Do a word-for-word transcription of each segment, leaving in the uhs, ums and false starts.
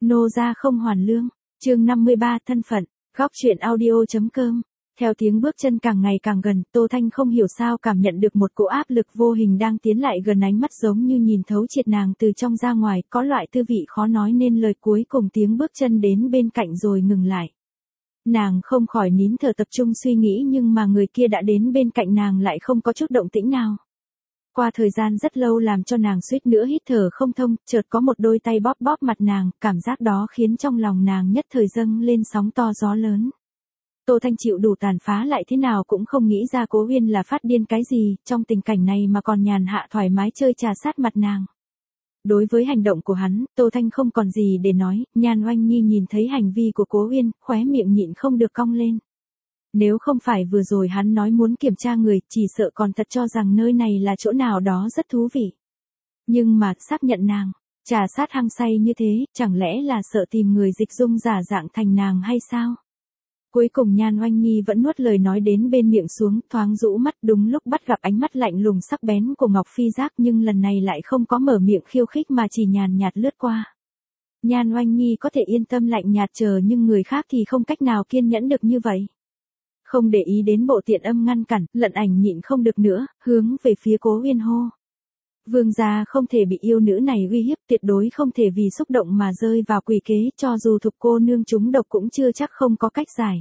Nô gia không hoàn lương, chương năm mươi ba thân phận, góc truyện audio.com. Theo tiếng bước chân càng ngày càng gần, Tô Thanh không hiểu sao cảm nhận được một cỗ áp lực vô hình đang tiến lại gần, ánh mắt giống như nhìn thấu triệt nàng từ trong ra ngoài, có loại tư vị khó nói nên lời. Cuối cùng tiếng bước chân đến bên cạnh rồi ngừng lại. Nàng không khỏi nín thở tập trung suy nghĩ, nhưng mà người kia đã đến bên cạnh nàng lại không có chút động tĩnh nào. Qua thời gian rất lâu làm cho nàng suýt nữa hít thở không thông, chợt có một đôi tay bóp bóp mặt nàng, cảm giác đó khiến trong lòng nàng nhất thời dâng lên sóng to gió lớn. Tô Thanh chịu đủ tàn phá lại thế nào cũng không nghĩ ra Cố Uyên là phát điên cái gì, trong tình cảnh này mà còn nhàn hạ thoải mái chơi trà sát mặt nàng. Đối với hành động của hắn, Tô Thanh không còn gì để nói. Nhan Oanh Nhi nhìn thấy hành vi của Cố Uyên, khóe miệng nhịn không được cong lên. Nếu không phải vừa rồi hắn nói muốn kiểm tra người, chỉ sợ còn thật cho rằng nơi này là chỗ nào đó rất thú vị. Nhưng mà, xác nhận nàng, trà sát hăng say như thế, chẳng lẽ là sợ tìm người dịch dung giả dạng thành nàng hay sao? Cuối cùng Nhan Oanh Nhi vẫn nuốt lời nói đến bên miệng xuống, thoáng rũ mắt, đúng lúc bắt gặp ánh mắt lạnh lùng sắc bén của Ngọc Phi Giác, nhưng lần này lại không có mở miệng khiêu khích mà chỉ nhàn nhạt lướt qua. Nhan Oanh Nhi có thể yên tâm lạnh nhạt chờ, nhưng người khác thì không cách nào kiên nhẫn được như vậy. Không để ý đến bộ tiện âm ngăn cản, Lận Ảnh nhịn không được nữa, hướng về phía Cố Uyên hô. Vương gia không thể bị yêu nữ này uy hiếp, tuyệt đối không thể vì xúc động mà rơi vào quỷ kế, cho dù Thục cô nương trúng độc cũng chưa chắc không có cách giải.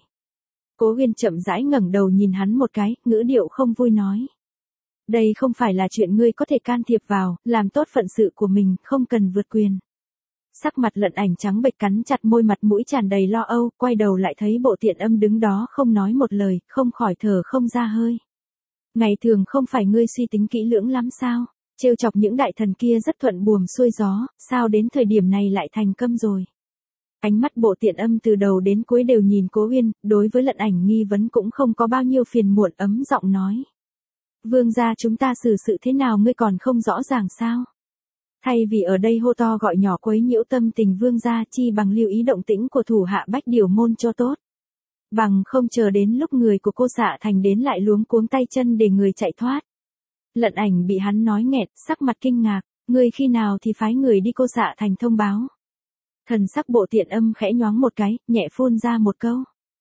Cố Uyên chậm rãi ngẩng đầu nhìn hắn một cái, ngữ điệu không vui nói. Đây không phải là chuyện ngươi có thể can thiệp vào, làm tốt phận sự của mình, không cần vượt quyền. Sắc mặt Lận Ảnh trắng bệch, cắn chặt môi, mặt mũi tràn đầy lo âu, quay đầu lại thấy bộ tiện âm đứng đó không nói một lời, không khỏi thở không ra hơi. Ngày thường không phải ngươi suy tính kỹ lưỡng lắm sao? Trêu chọc những đại thần kia rất thuận buồm xuôi gió, sao đến thời điểm này lại thành câm rồi? Ánh mắt bộ tiện âm từ đầu đến cuối đều nhìn Cố Uyên, đối với Lận Ảnh nghi vấn cũng không có bao nhiêu phiền muộn, ấm giọng nói. Vương gia chúng ta xử sự thế nào ngươi còn không rõ ràng sao? Thay vì ở đây hô to gọi nhỏ quấy nhiễu tâm tình vương gia, chi bằng lưu ý động tĩnh của thủ hạ Bách Điểu môn cho tốt. Bằng không chờ đến lúc người của cô Xạ Thành đến lại luống cuống tay chân để người chạy thoát. Lận Ảnh bị hắn nói nghẹt, sắc mặt kinh ngạc, ngươi khi nào thì phái người đi cô Xạ Thành thông báo. Thần sắc bộ tiện âm khẽ nhoáng một cái, nhẹ phun ra một câu.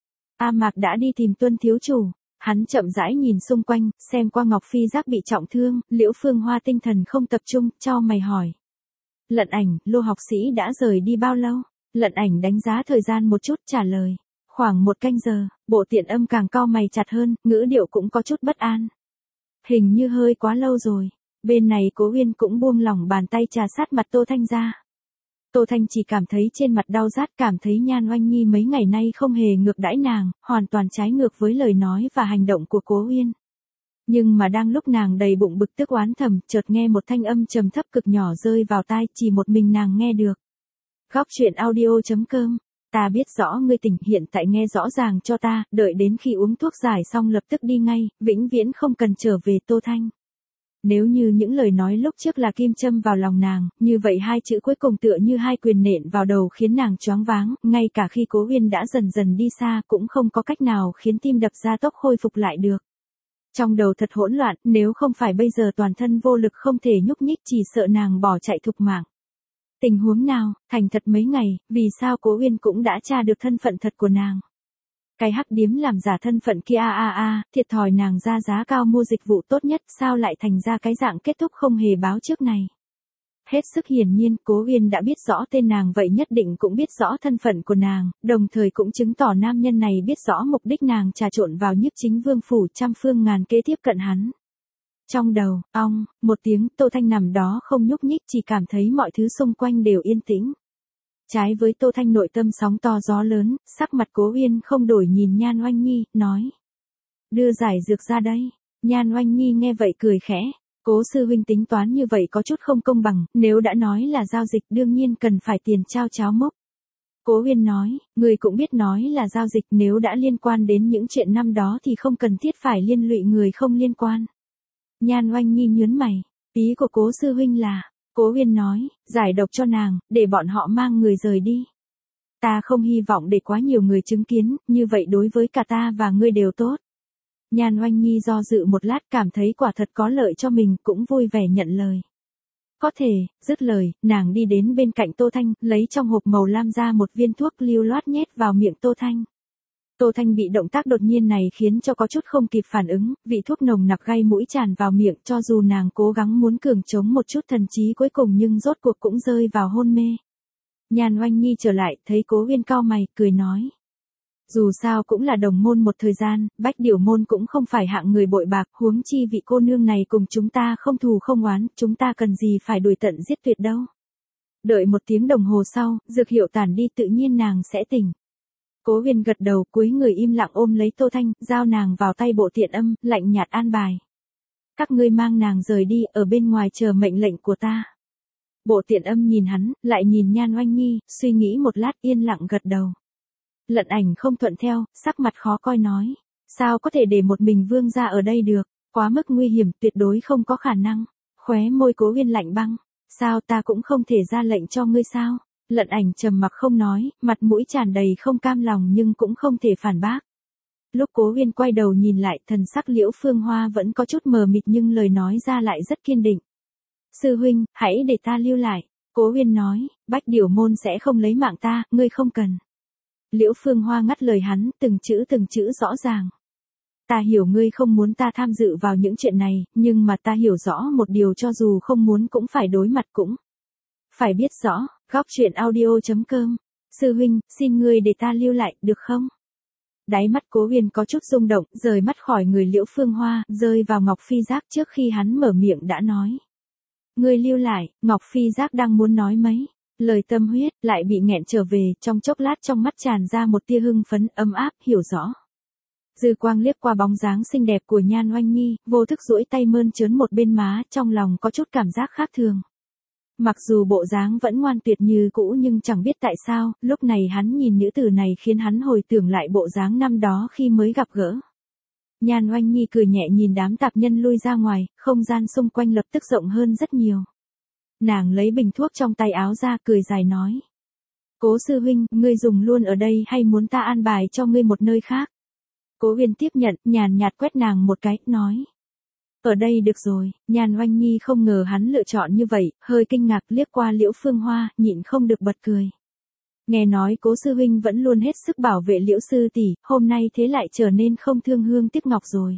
A Mạc đã đi tìm Tuân thiếu chủ. Hắn chậm rãi nhìn xung quanh, xem qua Ngọc Phi Giác bị trọng thương, Liễu Phương Hoa tinh thần không tập trung, chau mày hỏi. Lận Ảnh, Lô học sĩ đã rời đi bao lâu? Lận Ảnh đánh giá thời gian một chút, trả lời. Khoảng một canh giờ. Bộ tiện âm càng cau mày chặt hơn, ngữ điệu cũng có chút bất an. Hình như hơi quá lâu rồi. Bên này Cố Uyên cũng buông lỏng bàn tay trà sát mặt Tô Thanh ra. Tô Thanh chỉ cảm thấy trên mặt đau rát, cảm thấy Nhan Oanh Nhi mấy ngày nay không hề ngược đãi nàng, hoàn toàn trái ngược với lời nói và hành động của Cố Uyên. Nhưng mà đang lúc nàng đầy bụng bực tức oán thầm, chợt nghe một thanh âm trầm thấp cực nhỏ rơi vào tai, chỉ một mình nàng nghe được. Góc truyện audio.com. Ta biết rõ ngươi tỉnh, hiện tại nghe rõ ràng cho ta, đợi đến khi uống thuốc giải xong lập tức đi ngay, vĩnh viễn không cần trở về. Tô Thanh. Nếu như những lời nói lúc trước là kim châm vào lòng nàng, như vậy hai chữ cuối cùng tựa như hai quyền nện vào đầu khiến nàng choáng váng, ngay cả khi Cố Uyên đã dần dần đi xa cũng không có cách nào khiến tim đập ra tốc khôi phục lại được. Trong đầu thật hỗn loạn, nếu không phải bây giờ toàn thân vô lực không thể nhúc nhích, chỉ sợ nàng bỏ chạy thục mạng. Tình huống nào, thành thật mấy ngày, vì sao Cố Uyên cũng đã tra được thân phận thật của nàng? Cái hắc điếm làm giả thân phận kia a a a, thiệt thòi nàng ra giá cao mua dịch vụ tốt nhất, sao lại thành ra cái dạng kết thúc không hề báo trước này? Hết sức hiển nhiên, Cố Uyên đã biết rõ tên nàng, vậy nhất định cũng biết rõ thân phận của nàng, đồng thời cũng chứng tỏ nam nhân này biết rõ mục đích nàng trà trộn vào Nhiếp Chính Vương phủ, trăm phương ngàn kế tiếp cận hắn. Trong đầu, ong, một tiếng, Tô Thanh nằm đó không nhúc nhích, chỉ cảm thấy mọi thứ xung quanh đều yên tĩnh. Trái với Tô Thanh nội tâm sóng to gió lớn, sắc mặt Cố Uyên không đổi nhìn Nhan Oanh Nhi, nói. Đưa giải dược ra đây. Nhan Oanh Nhi nghe vậy cười khẽ. Cố sư huynh tính toán như vậy có chút không công bằng, nếu đã nói là giao dịch đương nhiên cần phải tiền trao cháo mốc. Cố Uyên nói, người cũng biết nói là giao dịch, nếu đã liên quan đến những chuyện năm đó thì không cần thiết phải liên lụy người không liên quan. Nhan Oanh Nhi nhớn mày, ý của Cố sư huynh là. Cố Uyên nói, giải độc cho nàng, để bọn họ mang người rời đi. Ta không hy vọng để quá nhiều người chứng kiến, như vậy đối với cả ta và ngươi đều tốt. Nhan Oanh Nhi do dự một lát, cảm thấy quả thật có lợi cho mình, cũng vui vẻ nhận lời. Có thể, dứt lời, nàng đi đến bên cạnh Tô Thanh, lấy trong hộp màu lam ra một viên thuốc lưu loát nhét vào miệng Tô Thanh. Tô Thanh bị động tác đột nhiên này khiến cho có chút không kịp phản ứng, vị thuốc nồng nặc gây mũi tràn vào miệng cho dù nàng cố gắng muốn cường chống một chút thần trí cuối cùng nhưng rốt cuộc cũng rơi vào hôn mê. Nhan Oanh Nhi trở lại, thấy Cố Uyên cau mày, cười nói. Dù sao cũng là đồng môn một thời gian, Bách Điểu môn cũng không phải hạng người bội bạc, huống chi vị cô nương này cùng chúng ta không thù không oán, chúng ta cần gì phải đuổi tận giết tuyệt đâu. Đợi một tiếng đồng hồ sau, dược hiệu tản đi tự nhiên nàng sẽ tỉnh. Cố Uyên gật đầu, cúi người im lặng ôm lấy Tô Thanh, giao nàng vào tay Bộ Tiện Âm, lạnh nhạt an bài. Các ngươi mang nàng rời đi, ở bên ngoài chờ mệnh lệnh của ta. Bộ Tiện Âm nhìn hắn, lại nhìn Nhan Oanh Nhi, suy nghĩ một lát yên lặng gật đầu. Lận Ảnh không thuận theo, sắc mặt khó coi nói. Sao có thể để một mình vương gia ở đây được, quá mức nguy hiểm, tuyệt đối không có khả năng. Khóe môi Cố Uyên lạnh băng. Sao ta cũng không thể ra lệnh cho ngươi sao? Lận Ảnh trầm mặc không nói, mặt mũi tràn đầy không cam lòng nhưng cũng không thể phản bác. Lúc Cố Uyên quay đầu nhìn lại, thần sắc Liễu Phương Hoa vẫn có chút mờ mịt nhưng lời nói ra lại rất kiên định. Sư huynh, hãy để ta lưu lại. Cố Uyên nói, Bách Điểu môn sẽ không lấy mạng ta, ngươi không cần. Liễu Phương Hoa ngắt lời hắn, từng chữ từng chữ rõ ràng. Ta hiểu ngươi không muốn ta tham dự vào những chuyện này, nhưng mà ta hiểu rõ một điều, cho dù không muốn cũng phải đối mặt cũng phải biết rõ. Góc truyện audio chấm com. Sư huynh, xin ngươi để ta lưu lại, được không? Đáy mắt Cố Uyên có chút rung động, rời mắt khỏi người Liễu Phương Hoa, rơi vào Ngọc Phi Giác trước khi hắn mở miệng đã nói. Ngươi lưu lại, Ngọc Phi Giác đang muốn nói mấy lời tâm huyết, lại bị nghẹn trở về, trong chốc lát trong mắt tràn ra một tia hưng phấn, ấm áp, hiểu rõ. Dư quang liếc qua bóng dáng xinh đẹp của Nhan Oanh Nhi, vô thức duỗi tay mơn trớn một bên má, trong lòng có chút cảm giác khác thường. Mặc dù bộ dáng vẫn ngoan tuyệt như cũ nhưng chẳng biết tại sao, lúc này hắn nhìn nữ tử này khiến hắn hồi tưởng lại bộ dáng năm đó khi mới gặp gỡ. Nhan Oanh Nhi cười nhẹ nhìn đám tạp nhân lui ra ngoài, không gian xung quanh lập tức rộng hơn rất nhiều. Nàng lấy bình thuốc trong tay áo ra, cười dài nói. Cố sư huynh, ngươi dùng luôn ở đây hay muốn ta an bài cho ngươi một nơi khác? Cố Uyên tiếp nhận, nhàn nhạt quét nàng một cái, nói. Ở đây được rồi. Nhan Oanh Nhi không ngờ hắn lựa chọn như vậy, hơi kinh ngạc liếc qua Liễu Phương Hoa, nhịn không được bật cười. Nghe nói Cố sư huynh vẫn luôn hết sức bảo vệ Liễu sư tỷ, hôm nay thế lại trở nên không thương hương tiếc ngọc rồi.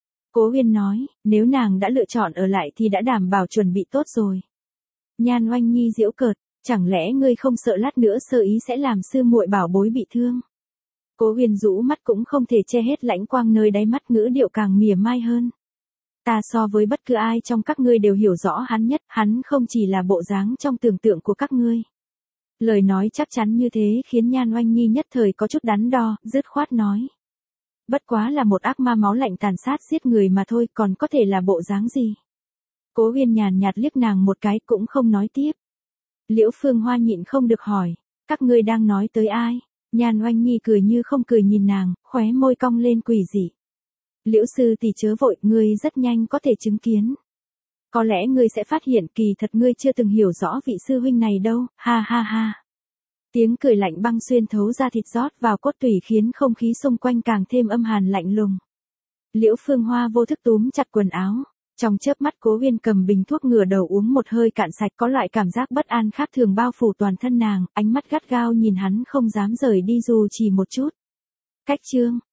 Cố Uyên nói, nếu nàng đã lựa chọn ở lại thì đã đảm bảo chuẩn bị tốt rồi. Nhan Oanh Nhi giễu cợt, chẳng lẽ ngươi không sợ lát nữa sơ ý sẽ làm sư muội bảo bối bị thương? Cố Uyên rũ mắt cũng không thể che hết lãnh quang nơi đáy mắt, ngữ điệu càng mỉa mai hơn. Ta so với bất cứ ai trong các ngươi đều hiểu rõ hắn nhất, hắn không chỉ là bộ dáng trong tưởng tượng của các ngươi. Lời nói chắc chắn như thế khiến Nhan Oanh Nhi nhất thời có chút đắn đo, dứt khoát nói. Bất quá là một ác ma máu lạnh tàn sát giết người mà thôi, còn có thể là bộ dáng gì? Cố Uyên nhàn nhạt liếc nàng một cái cũng không nói tiếp. Liễu Phương Hoa nhịn không được hỏi, các ngươi đang nói tới ai? Nhan Oanh Nhi cười như không cười nhìn nàng, khóe môi cong lên quỷ dị. Liễu sư tỷ chớ vội, ngươi rất nhanh có thể chứng kiến. Có lẽ ngươi sẽ phát hiện kỳ thật ngươi chưa từng hiểu rõ vị sư huynh này đâu, ha ha ha. Tiếng cười lạnh băng xuyên thấu ra thịt rót vào cốt tủy khiến không khí xung quanh càng thêm âm hàn lạnh lùng. Liễu Phương Hoa vô thức túm chặt quần áo. Trong chớp mắt Cố Uyên cầm bình thuốc ngửa đầu uống một hơi cạn sạch, có loại cảm giác bất an khác thường bao phủ toàn thân nàng, ánh mắt gắt gao nhìn hắn không dám rời đi dù chỉ một chút. Cách chương